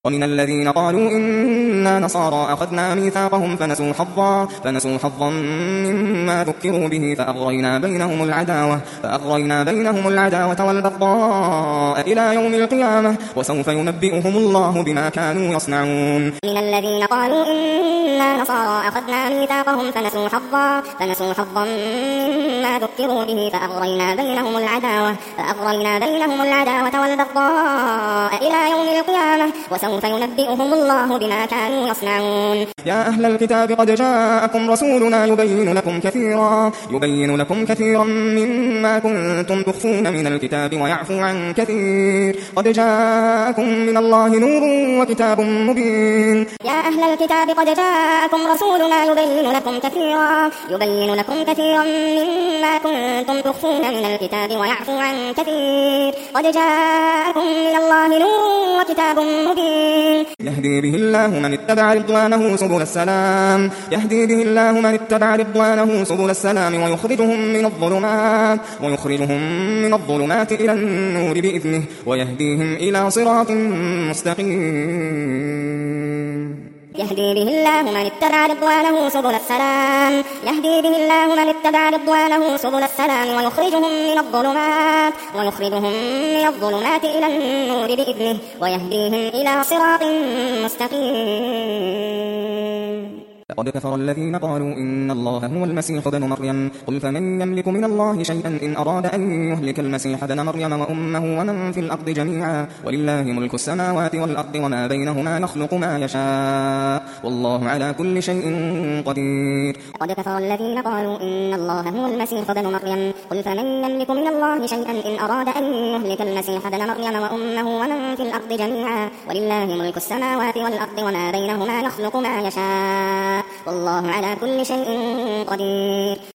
ومن الذين قالوا إنا نصارى أخذنا ميثاقهم فنسوا حظا مما ذكروا به فأغرينا بينهم العداوة والبغضاء إلى يوم القيامة وسوف ينبئهم الله بما كانوا يصنعون. من الذين قالوا إنا نصارى أخذنا ميثاقهم فنسوا حظا مما ذكروا به فأغرينا بينهم العداوة والبغضاء إلى يوم القيامة وسوف ينبئهم الله بما كانوا يصنعون. يا أهل الكتاب قد جاءكم رسولنا يبين لكم كثيرا مما كنتم تخفون من الكتاب ويعفو عن كثير قد جاءكم من الله نور وكتاب مبين. يا أهل الكتاب قد جاءكم رسولنا يبين لكم كثيرا مما كنتم تخفون من الكتاب ويعفو عن كثير قد جاءكم من الله نور وكتاب مبين. يهدي به الله من اتبع رضوانه سبل السلام ويخرجهم من الظلمات إلى النور بإذنه ويهديهم إلى صراط مستقيم. يهدي به الله من اتبع رضوانه سبل السلام ويخرجهم من الظلمات إلى النور بإذنه ويهديهم إلى صراط مستقيم. لقد كفر الذين قالوا إن الله هو المسيح ابن مريم قل فمن يملك من الله شيئا إن أراد أن يهلك المسيح ابن مريم وأمه ومن في الأرض جميعا ولله ملك السماوات والأرض وما بينهما يخلق ما يشاء والله على كل شيء قدير. لقد كفر الذين قالوا إن الله هو المسيح ابن مريم قل فمن يملك من الله شيئا إن أراد أن يهلك المسيح ابن مريم وأمه ومن في الأرض جميعا ولله ملك السماوات والأرض وما بينهما يخلق ما يشاء والله على كل شيء قدير.